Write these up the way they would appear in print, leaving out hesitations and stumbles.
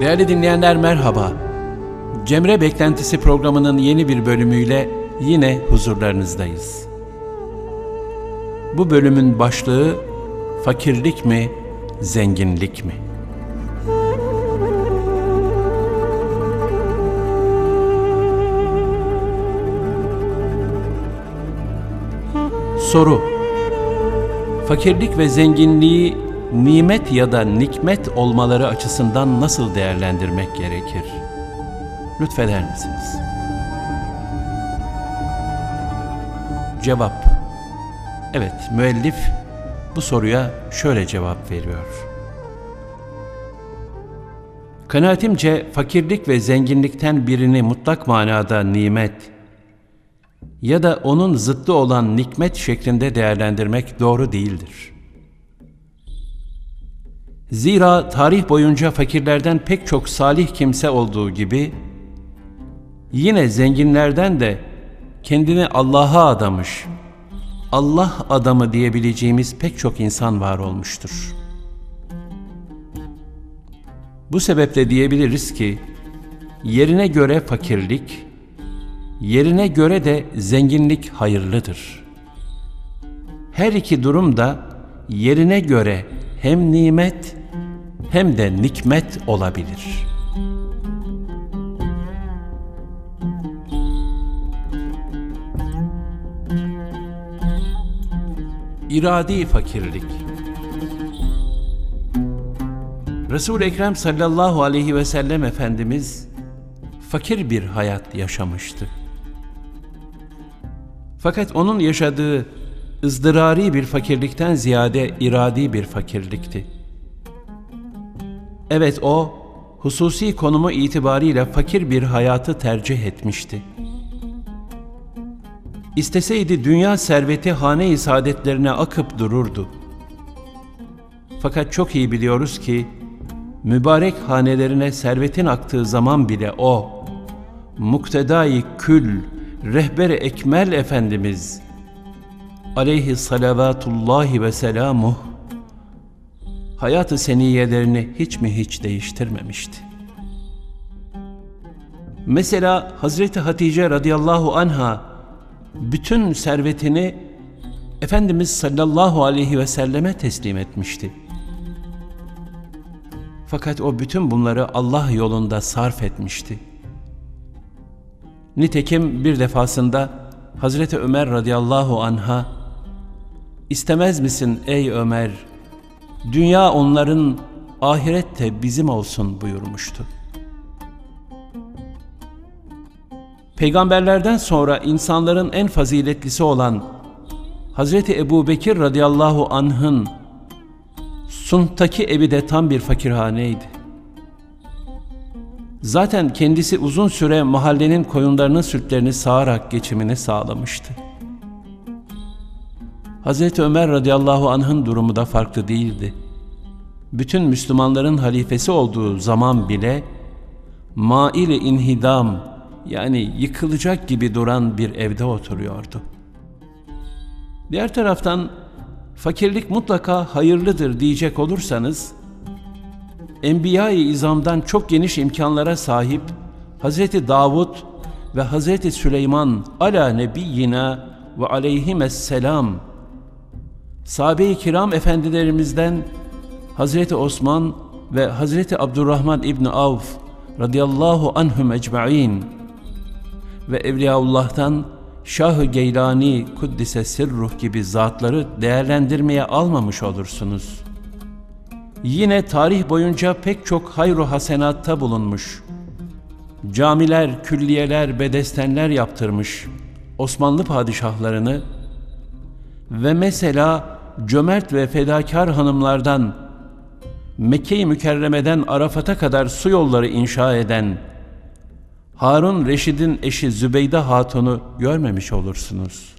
Değerli dinleyenler merhaba. Cemre Beklentisi programının yeni bir bölümüyle yine huzurlarınızdayız. Bu bölümün başlığı fakirlik mi, zenginlik mi? Soru: fakirlik ve zenginliği nimet ya da nikmet olmaları açısından nasıl değerlendirmek gerekir? Lütfeder misiniz? Cevap: evet, müellif bu soruya şöyle cevap veriyor. Kanaatimce fakirlik ve zenginlikten birini mutlak manada nimet ya da onun zıttı olan nikmet şeklinde değerlendirmek doğru değildir. Zira tarih boyunca fakirlerden pek çok salih kimse olduğu gibi, yine zenginlerden de kendini Allah'a adamış, Allah adamı diyebileceğimiz pek çok insan var olmuştur. Bu sebeple diyebiliriz ki, yerine göre fakirlik, yerine göre de zenginlik hayırlıdır. Her iki durum da yerine göre hem nimet hem de nikmet olabilir. İradi fakirlik. Resul-i Ekrem sallallahu aleyhi ve sellem Efendimiz fakir bir hayat yaşamıştı. Fakat onun yaşadığı ızdırari bir fakirlikten ziyade iradi bir fakirlikti. Evet, o hususi konumu itibariyle fakir bir hayatı tercih etmişti. İsteseydi dünya serveti hane-i saadetlerine akıp dururdu. Fakat çok iyi biliyoruz ki mübarek hanelerine servetin aktığı zaman bile o muktedai kül, rehber-i ekmel Efendimiz aleyhi salavatullahi ve selamuh hayat-ı seniyelerini hiç mi hiç değiştirmemişti. Mesela Hazreti Hatice radıyallahu anha bütün servetini Efendimiz sallallahu aleyhi ve selleme teslim etmişti. Fakat o bütün bunları Allah yolunda sarf etmişti. Nitekim bir defasında Hazreti Ömer radıyallahu anha, "İstemez misin ey Ömer, dünya onların, ahirette bizim olsun" buyurmuştu. Peygamberlerden sonra insanların en faziletlisi olan Hazreti Ebubekir radıyallahu anh'ın Sunt'taki evi de tam bir fakirhaneydi. Zaten kendisi uzun süre mahallenin koyunlarının sütlerini sağarak geçimini sağlamıştı. Hazreti Ömer radıyallahu anh'ın durumu da farklı değildi. Bütün Müslümanların halifesi olduğu zaman bile mail-i inhidam, yani yıkılacak gibi duran bir evde oturuyordu. Diğer taraftan fakirlik mutlaka hayırlıdır diyecek olursanız, Enbiya-i İzam'dan çok geniş imkanlara sahip Hazreti Davud ve Hazreti Süleyman ala nebiyyina ve aleyhisselam, sahabe-i kiram efendilerimizden Hazreti Osman ve Hazreti Abdurrahman İbni Avf radıyallahu anhum ecma'in ve Evliyaullah'tan Şah-ı Geylani Kuddise Sirruh gibi zatları değerlendirmeye almamış olursunuz. Yine tarih boyunca pek çok hayru hasenatta bulunmuş, camiler, külliyeler, bedestenler yaptırmış Osmanlı padişahlarını ve mesela cömert ve fedakar hanımlardan Mekke-i Mükerreme'den Arafat'a kadar su yolları inşa eden Harun Reşid'in eşi Zübeyde Hatun'u görmemiş olursunuz.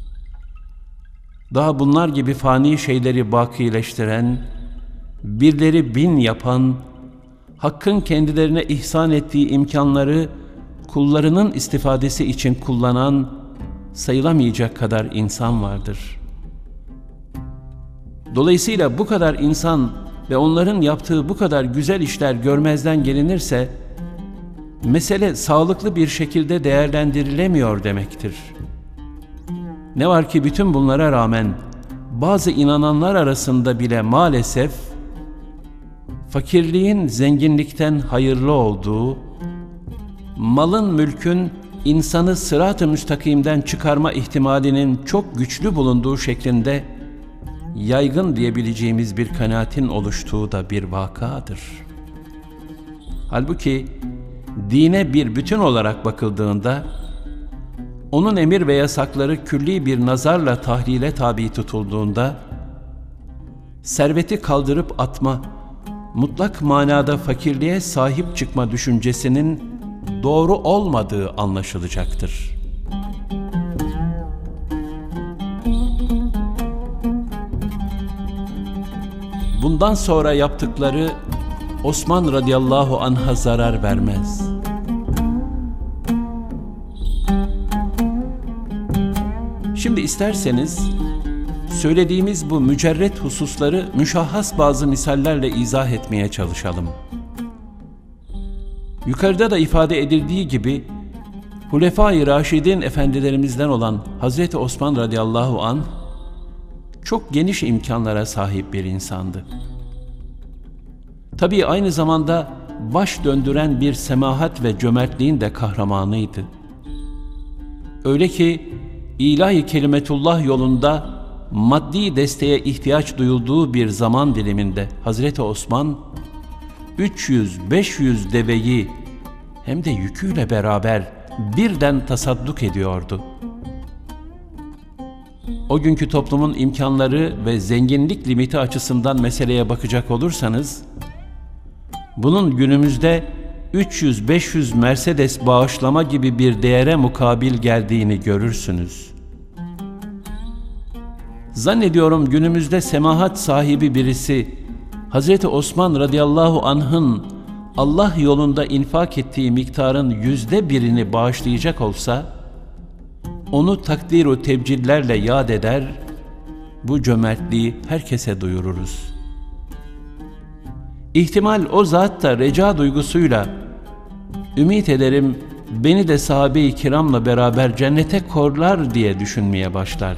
Daha bunlar gibi fani şeyleri bakileştiren, birleri bin yapan, Hakk'ın kendilerine ihsan ettiği imkanları kullarının istifadesi için kullanan sayılamayacak kadar insan vardır. Dolayısıyla bu kadar insan ve onların yaptığı bu kadar güzel işler görmezden gelinirse, mesele sağlıklı bir şekilde değerlendirilemiyor demektir. Ne var ki bütün bunlara rağmen bazı inananlar arasında bile maalesef fakirliğin zenginlikten hayırlı olduğu, malın mülkün insanı sırat-ı müstakimden çıkarma ihtimalinin çok güçlü bulunduğu şeklinde yaygın diyebileceğimiz bir kanaatin oluştuğu da bir vakadır. Halbuki dine bir bütün olarak bakıldığında, onun emir ve yasakları külli bir nazarla tahlile tabi tutulduğunda, serveti kaldırıp atma, mutlak manada fakirliğe sahip çıkma düşüncesinin doğru olmadığı anlaşılacaktır. Bundan sonra yaptıkları Osman radıyallahu anh'a zarar vermez. Şimdi isterseniz söylediğimiz bu mücerret hususları müşahhas bazı misallerle izah etmeye çalışalım. Yukarıda da ifade edildiği gibi Hulefâ-i Raşidin efendilerimizden olan Hazreti Osman radıyallahu anh çok geniş imkanlara sahip bir insandı. Tabii aynı zamanda baş döndüren bir semahat ve cömertliğin de kahramanıydı. Öyle ki ilahi kelimetullah yolunda maddi desteğe ihtiyaç duyulduğu bir zaman diliminde Hazreti Osman 300-500 deveyi hem de yüküyle beraber birden tasadduk ediyordu. O günkü toplumun imkanları ve zenginlik limiti açısından meseleye bakacak olursanız, bunun günümüzde 300-500 Mercedes bağışlama gibi bir değere mukabil geldiğini görürsünüz. Zannediyorum günümüzde semahat sahibi birisi, Hazreti Osman radıyallahu anh'ın Allah yolunda infak ettiği miktarın %1'ini bağışlayacak olsa, onu takdir-u tebcillerle yad eder, bu cömertliği herkese duyururuz. İhtimal o zat da reca duygusuyla, ümit ederim beni de sahabe-i kiramla beraber cennete korlar diye düşünmeye başlar.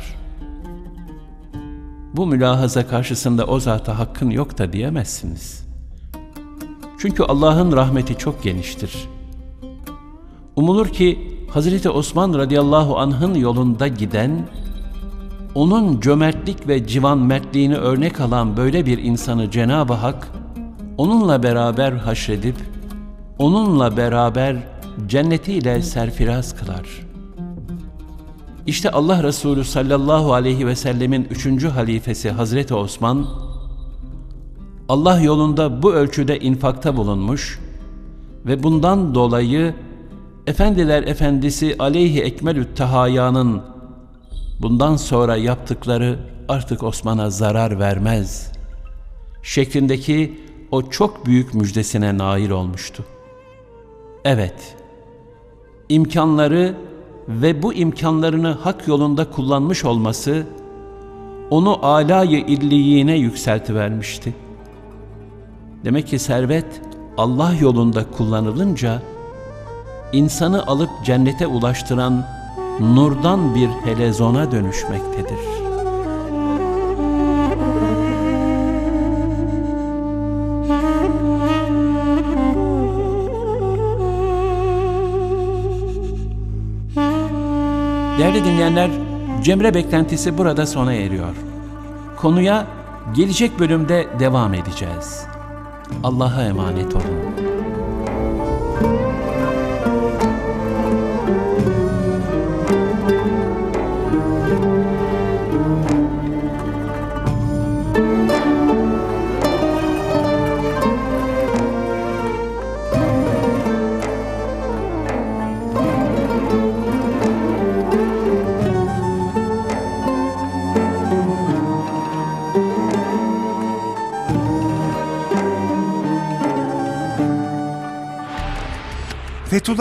Bu mülahaza karşısında o zata hakkın yok da diyemezsiniz. Çünkü Allah'ın rahmeti çok geniştir. Umulur ki Hazreti Osman radıyallahu anh'ın yolunda giden, onun cömertlik ve civanmertliğini örnek alan böyle bir insanı Cenab-ı Hak, onunla beraber haşredip, onunla beraber cennetiyle serfiraz kılar. İşte Allah Resulü sallallahu aleyhi ve sellemin 3. halifesi Hazreti Osman, Allah yolunda bu ölçüde infakta bulunmuş ve bundan dolayı Efendiler Efendisi aleyhi ekmelü't tehayanın bundan sonra yaptıkları artık Osman'a zarar vermez şeklindeki o çok büyük müjdesine nail olmuştu. Evet, imkanları ve bu imkanlarını hak yolunda kullanmış olması onu âlâ-i illiyine yükseltivermişti. Demek ki servet Allah yolunda kullanılınca insanı alıp cennete ulaştıran nurdan bir helezona dönüşmektedir. Değerli dinleyenler, Cemre beklentisi burada sona eriyor. Konuya gelecek bölümde devam edeceğiz. Allah'a emanet olun.